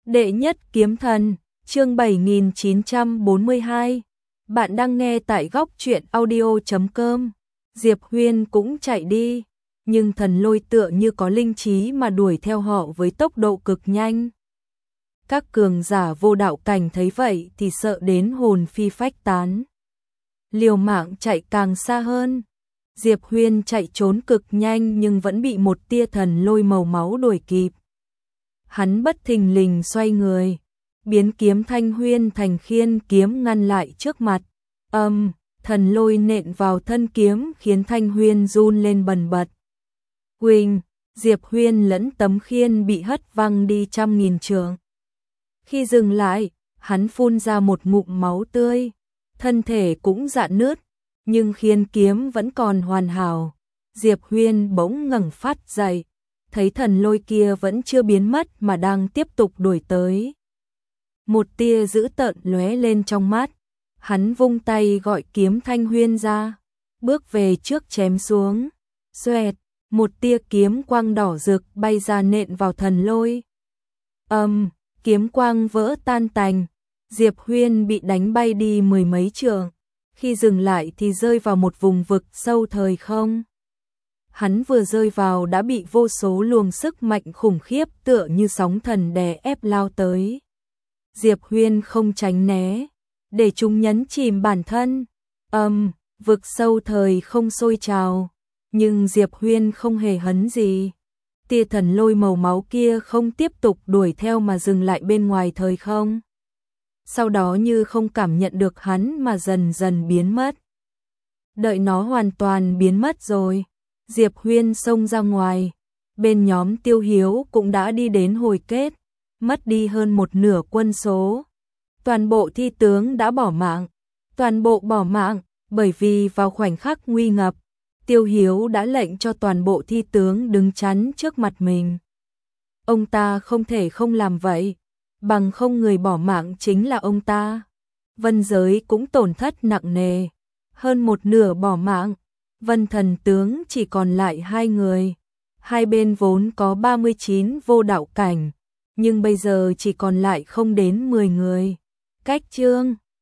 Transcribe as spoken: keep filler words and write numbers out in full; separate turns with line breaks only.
Đệ nhất kiếm thần, chương bảy nghìn chín trăm bốn mươi hai. Bạn đang nghe tại góc truyện audio chấm com. Diệp Huyên cũng chạy đi, nhưng thần lôi tựa như có linh trí mà đuổi theo họ với tốc độ cực nhanh. Các cường giả vô đạo cảnh thấy vậy thì sợ đến hồn phi phách tán. Liều mạng chạy càng xa hơn. Diệp Huyên chạy trốn cực nhanh nhưng vẫn bị một tia thần lôi màu máu đuổi kịp. Hắn bất thình lình xoay người, biến kiếm Thanh Huyên thành khiên kiếm ngăn lại trước mặt. Âm, thần lôi nện vào thân kiếm khiến Thanh Huyên run lên bần bật. Huỳnh, Diệp Huyên lẫn tấm khiên bị hất văng đi trăm nghìn trượng. Khi dừng lại, hắn phun ra một ngụm máu tươi, thân thể cũng rạn nứt, nhưng khiên kiếm vẫn còn hoàn hảo. Diệp Huyên bỗng ngẩng phát dậy, thấy thần lôi kia vẫn chưa biến mất mà đang tiếp tục đuổi tới. Một tia dữ tợn lóe lên trong mắt, hắn vung tay gọi kiếm Thanh Huyên ra, bước về trước chém xuống. Xoẹt, một tia kiếm quang đỏ rực bay ra nện vào thần lôi. Âm, kiếm quang vỡ tan tành, Diệp Huyên bị đánh bay đi mười mấy trượng, khi dừng lại thì rơi vào một vùng vực sâu thời không. Hắn vừa rơi vào đã bị vô số luồng sức mạnh khủng khiếp tựa như sóng thần đè ép lao tới. Diệp Huyên không tránh né, để chúng nhấn chìm bản thân. Âm, vực sâu thời không sôi trào, nhưng Diệp Huyên không hề hấn gì. Tia thần lôi màu máu kia không tiếp tục đuổi theo mà dừng lại bên ngoài thời không. Sau đó như không cảm nhận được hắn mà dần dần biến mất. Đợi nó hoàn toàn biến mất rồi, Diệp Huyên xông ra ngoài, bên nhóm Tiêu Hiếu cũng đã đi đến hồi kết, mất đi hơn một nửa quân số. Toàn bộ thi tướng đã bỏ mạng, toàn bộ bỏ mạng, bởi vì vào khoảnh khắc nguy ngập, Tiêu Hiếu đã lệnh cho toàn bộ thi tướng đứng chắn trước mặt mình. Ông ta không thể không làm vậy, bằng không người bỏ mạng chính là ông ta. Vân giới cũng tổn thất nặng nề, hơn một nửa bỏ mạng. Vân thần tướng chỉ còn lại hai người. Hai bên vốn có ba mươi chín vô đạo cảnh, nhưng bây giờ chỉ còn lại không đến mười người. Cách chương